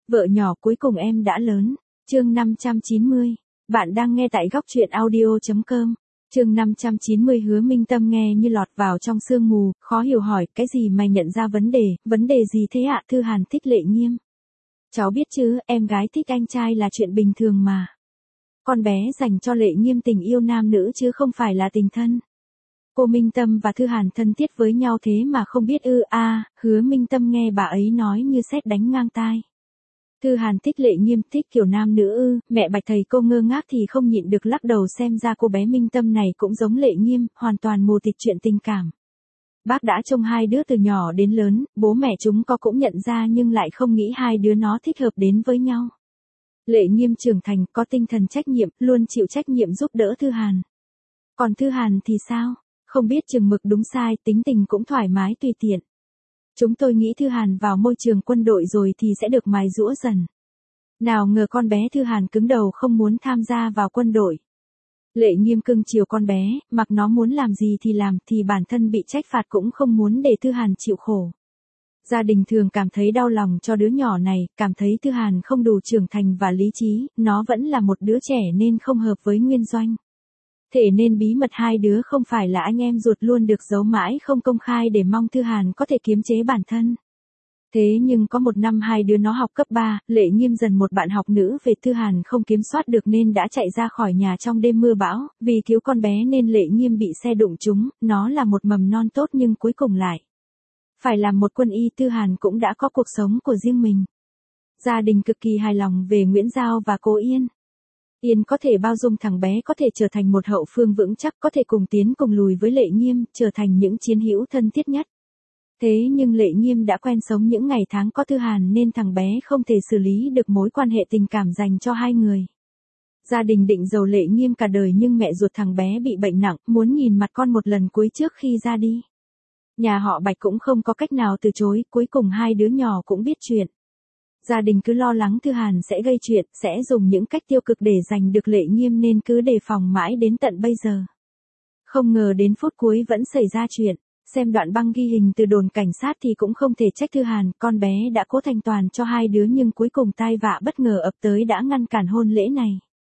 Vợ nhỏ cuối cùng em đã lớn. Chương 590. Bạn đang nghe tại góc truyện audio.com. Chương 590. Hứa Minh Tâm nghe như lọt vào trong sương mù, khó hiểu hỏi, cái gì mày nhận ra vấn đề gì thế ạ? Thư Hàn thích Lệ Nghiêm. Cháu biết chứ, em gái thích anh trai là chuyện bình thường mà. Con bé dành cho Lệ Nghiêm tình yêu nam nữ chứ không phải là tình thân. Cô Minh Tâm và Thư Hàn thân thiết với nhau thế mà không biết ư? Hứa Minh Tâm nghe bà ấy nói như sét đánh ngang tai. Thư Hàn thích Lệ Nghiêm, thích kiểu nam nữ ư? Mẹ Bạch thầy cô ngơ ngác thì không nhịn được lắc đầu, xem ra cô bé Minh Tâm này cũng giống Lệ Nghiêm, hoàn toàn mù tịt chuyện tình cảm. Bác đã trông hai đứa từ nhỏ đến lớn, bố mẹ chúng cũng nhận ra nhưng lại không nghĩ hai đứa nó thích hợp đến với nhau. Lệ Nghiêm trưởng thành, có tinh thần trách nhiệm, luôn chịu trách nhiệm giúp đỡ Thư Hàn. Còn Thư Hàn thì sao? Không biết chừng mực đúng sai, tính tình cũng thoải mái tùy tiện. Chúng tôi nghĩ Thư Hàn vào môi trường quân đội rồi thì sẽ được mài giũa dần. Nào ngờ con bé Thư Hàn cứng đầu không muốn tham gia vào quân đội. Lệ Nghiêm cưng chiều con bé, mặc nó muốn làm gì thì làm, thì bản thân bị trách phạt cũng không muốn để Thư Hàn chịu khổ. Gia đình thường cảm thấy đau lòng cho đứa nhỏ này, cảm thấy Thư Hàn không đủ trưởng thành và lý trí, nó vẫn là một đứa trẻ nên không hợp với Nguyên Doanh. Thế nên bí mật hai đứa không phải là anh em ruột luôn được giấu mãi không công khai để mong Thư Hàn có thể kiềm chế bản thân. Thế nhưng có một năm hai đứa nó học cấp 3, Lệ Nghiêm dần một bạn học nữ về, Thư Hàn không kiểm soát được nên đã chạy ra khỏi nhà trong đêm mưa bão, vì cứu con bé nên Lệ Nghiêm bị xe đụng trúng, nó là một mầm non tốt nhưng cuối cùng lại phải làm một quân y. Thư Hàn cũng đã có cuộc sống của riêng mình. Gia đình cực kỳ hài lòng về Nguyễn Giao và cô Yên. Yên có thể bao dung thằng bé, có thể trở thành một hậu phương vững chắc, có thể cùng tiến cùng lùi với Lệ Nghiêm, trở thành những chiến hữu thân thiết nhất. Thế nhưng Lệ Nghiêm đã quen sống những ngày tháng có Thư Hàn nên thằng bé không thể xử lý được mối quan hệ tình cảm dành cho hai người. Gia đình định giàu Lệ Nghiêm cả đời nhưng mẹ ruột thằng bé bị bệnh nặng, muốn nhìn mặt con một lần cuối trước khi ra đi. Nhà họ Bạch cũng không có cách nào từ chối, cuối cùng hai đứa nhỏ cũng biết chuyện. Gia đình cứ lo lắng Thư Hàn sẽ gây chuyện, sẽ dùng những cách tiêu cực để giành được Lệ Nghiêm nên cứ đề phòng mãi đến tận bây giờ. Không ngờ đến phút cuối vẫn xảy ra chuyện. Xem đoạn băng ghi hình từ đồn cảnh sát thì cũng không thể trách Thư Hàn, con bé đã cố thành toàn cho hai đứa nhưng cuối cùng tai vạ bất ngờ ập tới đã ngăn cản hôn lễ này.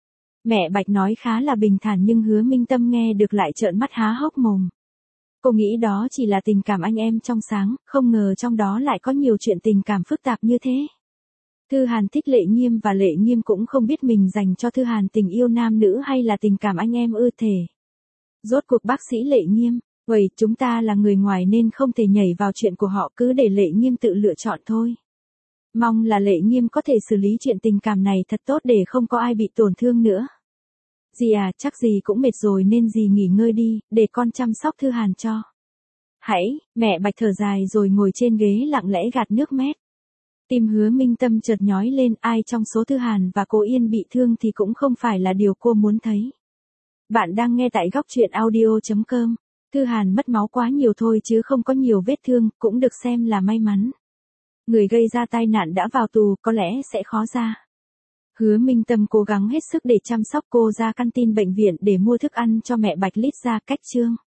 Mẹ Bạch nói khá là bình thản nhưng Hứa Minh Tâm nghe được lại trợn mắt há hốc mồm. Cô nghĩ đó chỉ là tình cảm anh em trong sáng, không ngờ trong đó lại có nhiều chuyện tình cảm phức tạp như thế. Thư Hàn thích Lệ Nghiêm và Lệ Nghiêm cũng không biết mình dành cho Thư Hàn tình yêu nam nữ hay là tình cảm anh em ư thể. Rốt cuộc bác sĩ Lệ Nghiêm, chúng ta là người ngoài nên không thể nhảy vào chuyện của họ, cứ để Lệ Nghiêm tự lựa chọn thôi. Mong là Lệ Nghiêm có thể xử lý chuyện tình cảm này thật tốt để không có ai bị tổn thương nữa. Dì chắc dì cũng mệt rồi nên dì nghỉ ngơi đi, để con chăm sóc Thư Hàn cho. Mẹ Bạch thở dài rồi ngồi trên ghế lặng lẽ gạt nước mét. Tim Hứa Minh Tâm chợt nhói lên, ai trong số Thư Hàn và cô Yên bị thương thì cũng không phải là điều cô muốn thấy. Bạn đang nghe tại góc truyện audio.com. Thư Hàn mất máu quá nhiều thôi chứ không có nhiều vết thương, cũng được xem là may mắn. Người gây ra tai nạn đã vào tù, có lẽ sẽ khó ra. Hứa Minh Tâm cố gắng hết sức để chăm sóc cô, ra căn tin bệnh viện để mua thức ăn cho mẹ Bạch lít ra cách chương.